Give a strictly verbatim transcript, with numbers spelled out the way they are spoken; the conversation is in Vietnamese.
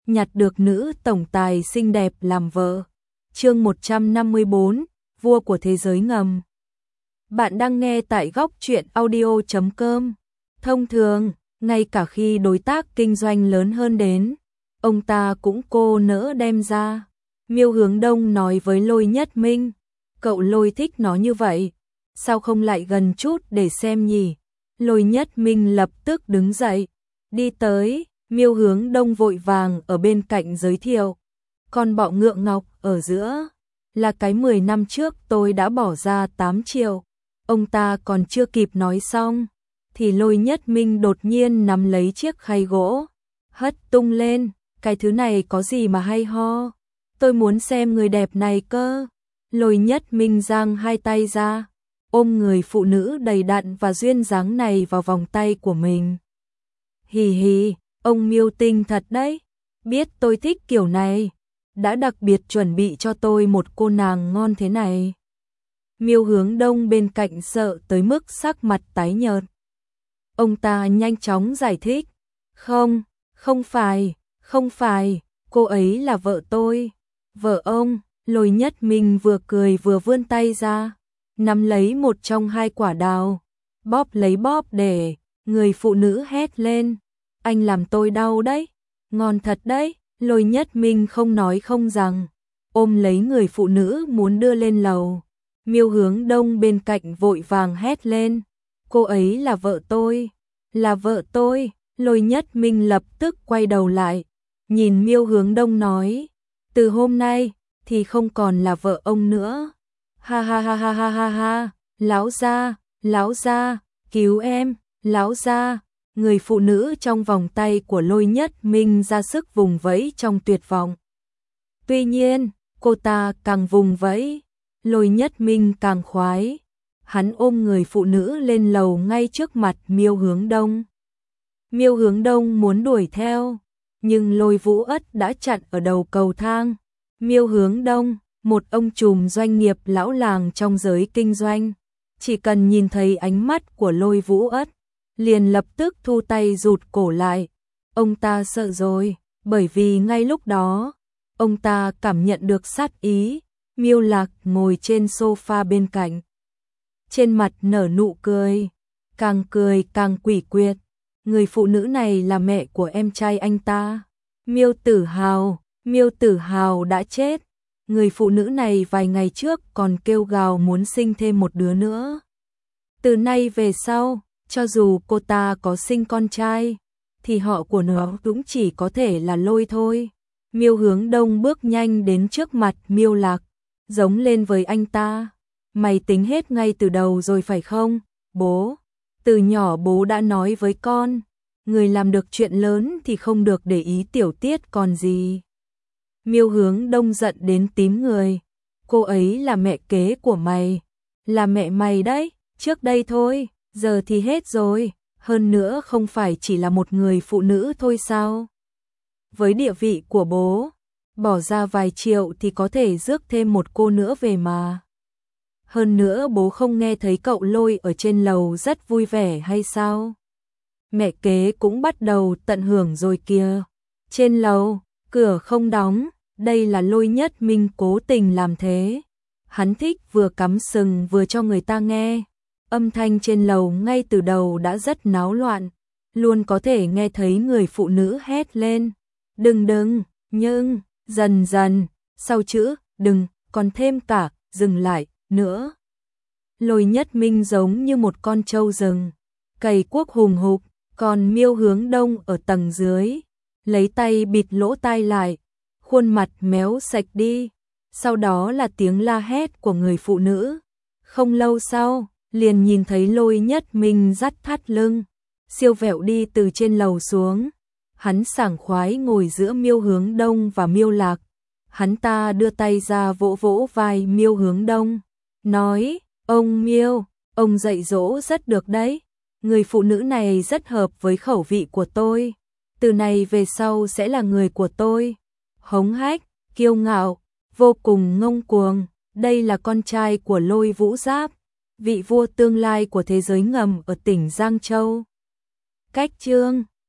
nhặt được nữ tổng tài xinh đẹp làm vợ. Chương một trăm năm mươi bốn, vua của thế giới ngầm. Bạn đang nghe tại góc truyện audio chấm com. Thông thường, ngay cả khi đối tác kinh doanh lớn hơn đến, ông ta cũng cô nỡ đem ra. Miêu Hướng Đông nói với Lôi Nhất Minh, cậu Lôi thích nó như vậy, sao không lại gần chút để xem nhỉ? Lôi Nhất Minh lập tức đứng dậy, đi tới. Miêu Hướng Đông vội vàng ở bên cạnh giới thiệu, con bọ ngựa ngọc ở giữa là cái mười năm trước tôi đã bỏ ra tám triệu. Ông ta còn chưa kịp nói xong thì Lôi Nhất Minh đột nhiên nắm lấy chiếc khay gỗ, hất tung lên, cái thứ này có gì mà hay ho, tôi muốn xem người đẹp này cơ. Lôi Nhất Minh giang hai tay ra, ôm người phụ nữ đầy đặn và duyên dáng này vào vòng tay của mình. Hì hì, ông Miêu tinh thật đấy, biết tôi thích kiểu này, đã đặc biệt chuẩn bị cho tôi một cô nàng ngon thế này. Miêu Hướng Đông bên cạnh sợ tới mức sắc mặt tái nhợt. Ông ta nhanh chóng giải thích, không, không phải, không phải, cô ấy là vợ tôi. Vợ ông? Lôi Nhất Minh vừa cười vừa vươn tay ra, nắm lấy một trong hai quả đào, bóp lấy bóp để, người phụ nữ hét lên, anh làm tôi đau đấy, ngon thật đấy. Lôi Nhất Minh không nói không rằng, ôm lấy người phụ nữ muốn đưa lên lầu. Miêu Hướng Đông bên cạnh vội vàng hét lên, cô ấy là vợ tôi, là vợ tôi. Lôi Nhất Minh lập tức quay đầu lại, nhìn Miêu Hướng Đông nói, từ hôm nay thì không còn là vợ ông nữa. Ha ha ha ha ha ha ha, lão gia, lão gia, cứu em, lão gia. Người phụ nữ trong vòng tay của Lôi Nhất Minh ra sức vùng vẫy trong tuyệt vọng. Tuy nhiên, cô ta càng vùng vẫy, Lôi Nhất Minh càng khoái. Hắn ôm người phụ nữ lên lầu ngay trước mặt Miêu Hướng Đông. Miêu Hướng Đông muốn đuổi theo, nhưng Lôi Vũ Ất đã chặn ở đầu cầu thang. Miêu Hướng Đông, một ông trùm doanh nghiệp lão làng trong giới kinh doanh, chỉ cần nhìn thấy ánh mắt của Lôi Vũ Ất, liền lập tức thu tay rụt cổ lại. Ông ta sợ rồi, bởi vì ngay lúc đó, ông ta cảm nhận được sát ý. Miêu Lạc ngồi trên sofa bên cạnh, trên mặt nở nụ cười, càng cười càng quỷ quyệt. Người phụ nữ này là mẹ của em trai anh ta, Miêu Tử Hào. Miêu Tử Hào đã chết. Người phụ nữ này vài ngày trước còn kêu gào muốn sinh thêm một đứa nữa. Từ nay về sau, cho dù cô ta có sinh con trai, thì họ của nó cũng chỉ có thể là Lôi thôi. Miêu Hướng Đông bước nhanh đến trước mặt Miêu Lạc, giống lên với anh ta. Mày tính hết ngay từ đầu rồi phải không, bố? Từ nhỏ bố đã nói với con, người làm được chuyện lớn thì không được để ý tiểu tiết còn gì. Miêu Hướng Đông giận đến tím người. Cô ấy là mẹ kế của mày, là mẹ mày đấy, trước đây thôi, giờ thì hết rồi, hơn nữa không phải chỉ là một người phụ nữ thôi sao? Với địa vị của bố, bỏ ra vài triệu thì có thể rước thêm một cô nữa về mà. Hơn nữa bố không nghe thấy cậu Lôi ở trên lầu rất vui vẻ hay sao? Mẹ kế cũng bắt đầu tận hưởng rồi kìa. Trên lầu, cửa không đóng, đây là Lôi Nhất Minh cố tình làm thế. Hắn thích vừa cắm sừng vừa cho người ta nghe. Âm thanh trên lầu ngay từ đầu đã rất náo loạn, luôn có thể nghe thấy người phụ nữ hét lên, đừng đừng, nhưng, dần dần, sau chữ, đừng, còn thêm cả, dừng lại, nữa. Lôi Nhất Minh giống như một con trâu rừng, cày cuốc hùng hục, còn Miêu Hướng Đông ở tầng dưới, lấy tay bịt lỗ tai lại, khuôn mặt méo sạch đi, sau đó là tiếng la hét của người phụ nữ. Không lâu sau, liền nhìn thấy Lôi Nhất Minh dắt thắt lưng, siêu vẹo đi từ trên lầu xuống. Hắn sảng khoái ngồi giữa Miêu Hướng Đông và Miêu Lạc. Hắn ta đưa tay ra vỗ vỗ vai Miêu Hướng Đông, nói, ông Miêu, ông dạy dỗ rất được đấy. Người phụ nữ này rất hợp với khẩu vị của tôi. Từ này về sau sẽ là người của tôi. Hống hách, kiêu ngạo, vô cùng ngông cuồng. Đây là con trai của Lôi Vũ Giáp, vị vua tương lai của thế giới ngầm ở tỉnh Giang Châu. Cách chương